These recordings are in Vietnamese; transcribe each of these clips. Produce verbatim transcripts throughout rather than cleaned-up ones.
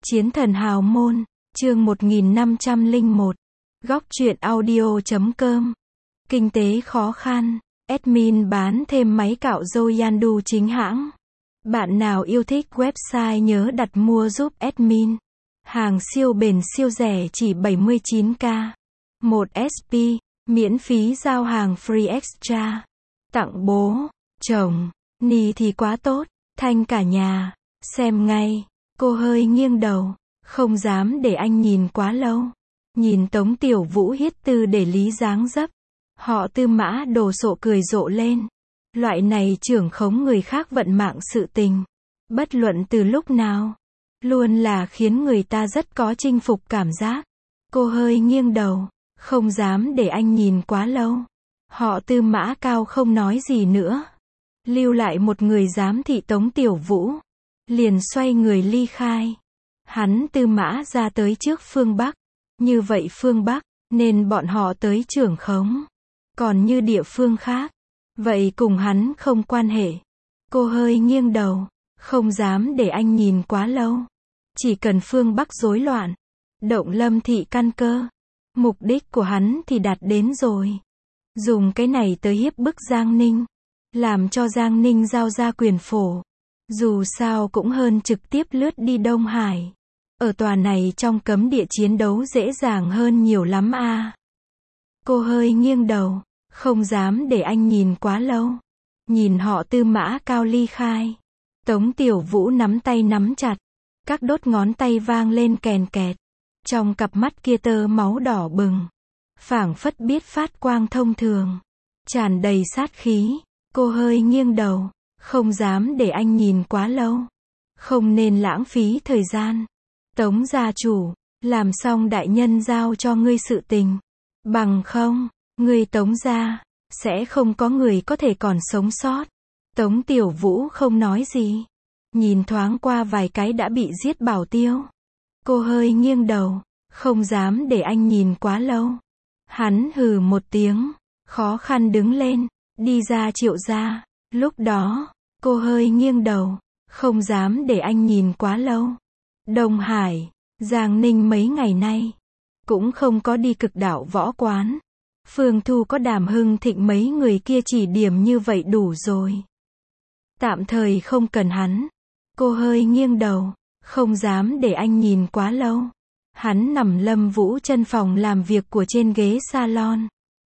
Chiến thần hào môn, chương một nghìn năm trăm lẻ một, góc truyện audio chấm com. Kinh tế khó khăn, admin bán thêm máy cạo râu Yandu chính hãng. Bạn nào yêu thích website nhớ đặt mua giúp admin. Hàng siêu bền siêu rẻ chỉ bảy mươi chín k. một ét pê, miễn phí giao hàng free extra. Tặng bố, chồng, ni thì quá tốt, thanh cả nhà, xem ngay. Cô hơi nghiêng đầu, không dám để anh nhìn quá lâu. Nhìn Tống Tiểu Vũ hiết tư để lý dáng dấp. Họ Tư Mã đồ sộ cười rộ lên. Loại này trưởng khống người khác vận mạng sự tình. Bất luận từ lúc nào. Luôn là khiến người ta rất có chinh phục cảm giác. Cô hơi nghiêng đầu, không dám để anh nhìn quá lâu. Họ Tư Mã cao không nói gì nữa. Lưu lại một người giám thị Tống Tiểu Vũ. Liền xoay người ly khai. Hắn Tư Mã ra tới trước phương Bắc. Như vậy phương Bắc, nên bọn họ tới trưởng khống. Còn như địa phương khác, vậy cùng hắn không quan hệ. Cô hơi nghiêng đầu, không dám để anh nhìn quá lâu. Chỉ cần phương Bắc rối loạn, động Lâm thị căn cơ. Mục đích của hắn thì đạt đến rồi. Dùng cái này tới hiếp bức Giang Ninh. Làm cho Giang Ninh giao ra quyền phổ. Dù sao cũng hơn trực tiếp lướt đi Đông Hải. Ở tòa này trong cấm địa chiến đấu dễ dàng hơn nhiều lắm a. À. Cô hơi nghiêng đầu, không dám để anh nhìn quá lâu. Nhìn họ Tư Mã cao ly khai. Tống Tiểu Vũ nắm tay nắm chặt. Các đốt ngón tay vang lên kèn kẹt. Trong cặp mắt kia tơ máu đỏ bừng. Phảng phất biết phát quang thông thường. Tràn đầy sát khí. Cô hơi nghiêng đầu. Không dám để anh nhìn quá lâu. Không nên lãng phí thời gian. Tống gia chủ, làm xong đại nhân giao cho ngươi sự tình. Bằng không, ngươi Tống gia, sẽ không có người có thể còn sống sót. Tống Tiểu Vũ không nói gì. Nhìn thoáng qua vài cái đã bị giết bảo tiêu. Cô hơi nghiêng đầu, không dám để anh nhìn quá lâu. Hắn hừ một tiếng, khó khăn đứng lên, đi ra Triệu gia. Lúc đó, cô hơi nghiêng đầu, không dám để anh nhìn quá lâu. Đông Hải, Giang Ninh mấy ngày nay, cũng không có đi cực đảo võ quán. Phương Thu có Đàm Hưng Thịnh mấy người kia chỉ điểm như vậy đủ rồi. Tạm thời không cần hắn. Cô hơi nghiêng đầu, không dám để anh nhìn quá lâu. Hắn nằm Lâm Vũ chân phòng làm việc của trên ghế salon.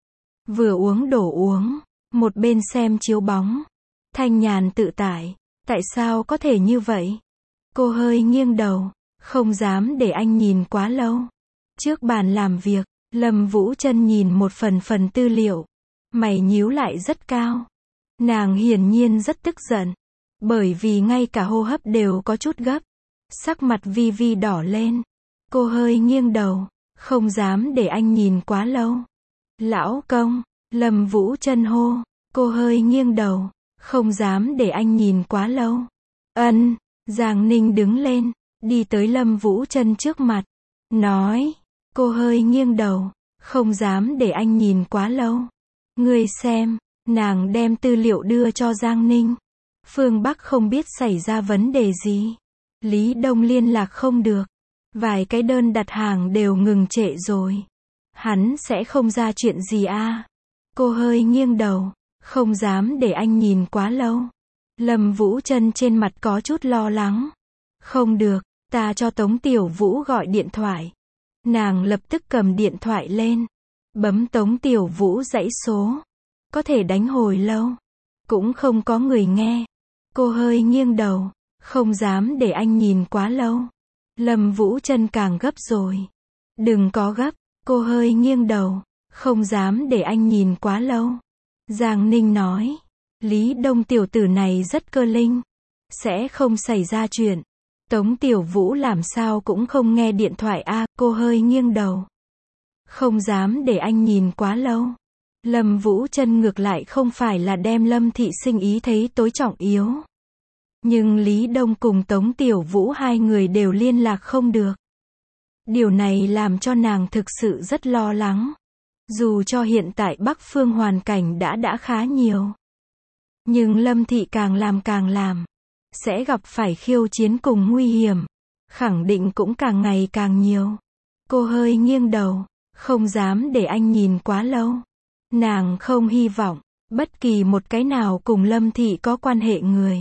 Vừa uống đồ uống, một bên xem chiếu bóng. Thanh nhàn tự tại, tại sao có thể như vậy? Cô hơi nghiêng đầu, không dám để anh nhìn quá lâu. Trước bàn làm việc, Lâm Vũ Chân nhìn một phần phần tư liệu. Mày nhíu lại rất cao. Nàng hiển nhiên rất tức giận. Bởi vì ngay cả hô hấp đều có chút gấp. Sắc mặt vi vi đỏ lên. Cô hơi nghiêng đầu, không dám để anh nhìn quá lâu. Lão công, Lâm Vũ Chân hô. Cô hơi nghiêng đầu, không dám để anh nhìn quá lâu. Ân. Giang Ninh đứng lên, đi tới Lâm Vũ Chân trước mặt. Nói. Cô hơi nghiêng đầu, không dám để anh nhìn quá lâu. Ngươi xem. Nàng đem tư liệu đưa cho Giang Ninh. Phương Bắc không biết xảy ra vấn đề gì. Lý Đông liên lạc không được. Vài cái đơn đặt hàng đều ngừng trệ rồi. Hắn sẽ không ra chuyện gì a. À. Cô hơi nghiêng đầu, không dám để anh nhìn quá lâu. Lâm Vũ Chân trên mặt có chút lo lắng. Không được, ta cho Tống Tiểu Vũ gọi điện thoại. Nàng lập tức cầm điện thoại lên. Bấm Tống Tiểu Vũ dãy số. Có thể đánh hồi lâu. Cũng không có người nghe. Cô hơi nghiêng đầu, không dám để anh nhìn quá lâu. Lâm Vũ Chân càng gấp rồi. Đừng có gấp, cô hơi nghiêng đầu, không dám để anh nhìn quá lâu. Giang Ninh nói. Lý Đông tiểu tử này rất cơ linh. Sẽ không xảy ra chuyện. Tống Tiểu Vũ làm sao cũng không nghe điện thoại a. À, cô hơi nghiêng đầu. Không dám để anh nhìn quá lâu. Lâm Vũ Chân ngược lại không phải là đem Lâm thị sinh ý thấy tối trọng yếu. Nhưng Lý Đông cùng Tống Tiểu Vũ hai người đều liên lạc không được. Điều này làm cho nàng thực sự rất lo lắng. Dù cho hiện tại Bắc Phương hoàn cảnh đã đã khá nhiều. Nhưng Lâm thị càng làm càng làm. Sẽ gặp phải khiêu chiến cùng nguy hiểm. khẳng định cũng càng ngày càng nhiều. Cô hơi nghiêng đầu, không dám để anh nhìn quá lâu. Nàng không hy vọng bất kỳ một cái nào cùng Lâm Thị có quan hệ người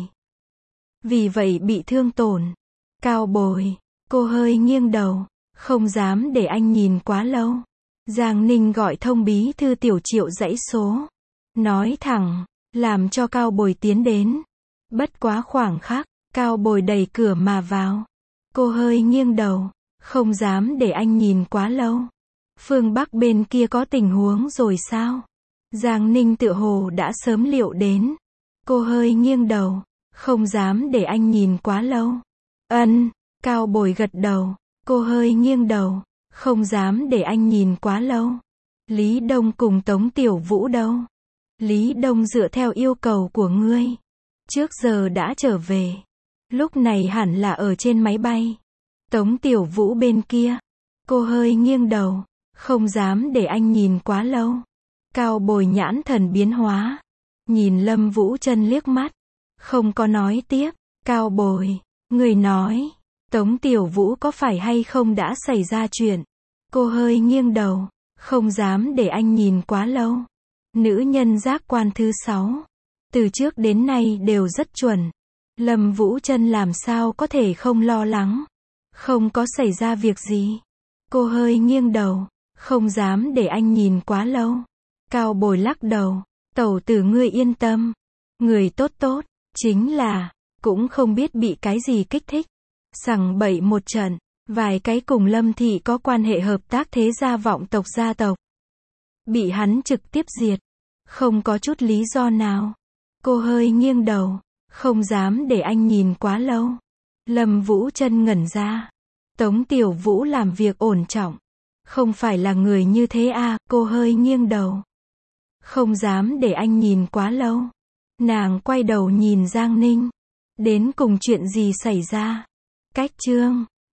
vì vậy bị thương tổn. Cao Bồi, cô hơi nghiêng đầu, không dám để anh nhìn quá lâu. Giang Ninh gọi thông bí thư Tiểu Triệu dãy số, nói thẳng, làm cho Cao Bồi tiến đến. Bất quá khoảng khắc, Cao Bồi đẩy cửa mà vào. Cô hơi nghiêng đầu, không dám để anh nhìn quá lâu. Phương Bắc bên kia có tình huống rồi sao? Giang Ninh tựa hồ đã sớm liệu đến. Cô hơi nghiêng đầu, không dám để anh nhìn quá lâu. Ân, Cao Bồi gật đầu. Cô hơi nghiêng đầu, không dám để anh nhìn quá lâu. Lý Đông cùng Tống Tiểu Vũ đâu? Lý Đông dựa theo yêu cầu của ngươi, trước giờ đã trở về. Lúc này hẳn là ở trên máy bay. Tống Tiểu Vũ bên kia. Cô hơi nghiêng đầu, không dám để anh nhìn quá lâu. Cao Bồi nhãn thần biến hóa, nhìn Lâm Vũ Trân liếc mắt, không có nói tiếp. Cao Bồi, người nói, Tống Tiểu Vũ có phải hay không đã xảy ra chuyện? Cô hơi nghiêng đầu, không dám để anh nhìn quá lâu. Nữ nhân giác quan thứ sáu, từ trước đến nay đều rất chuẩn. Lâm Vũ Trân làm sao có thể không lo lắng? Không có xảy ra việc gì. Cô hơi nghiêng đầu, không dám để anh nhìn quá lâu. Cao Bồi lắc đầu, tẩu tử ngươi yên tâm. Người tốt tốt, chính là, cũng không biết bị cái gì kích thích. Sằng bậy một trận, vài cái cùng Lâm Thị có quan hệ hợp tác thế gia vọng tộc gia tộc. Bị hắn trực tiếp diệt, không có chút lý do nào. Cô hơi nghiêng đầu, không dám để anh nhìn quá lâu. Lâm Vũ Trân ngẩn ra. Tống Tiểu Vũ làm việc ổn trọng, không phải là người như thế à? Cô hơi nghiêng đầu, không dám để anh nhìn quá lâu. Nàng quay đầu nhìn Giang Ninh. Đến cùng chuyện gì xảy ra? Cách chương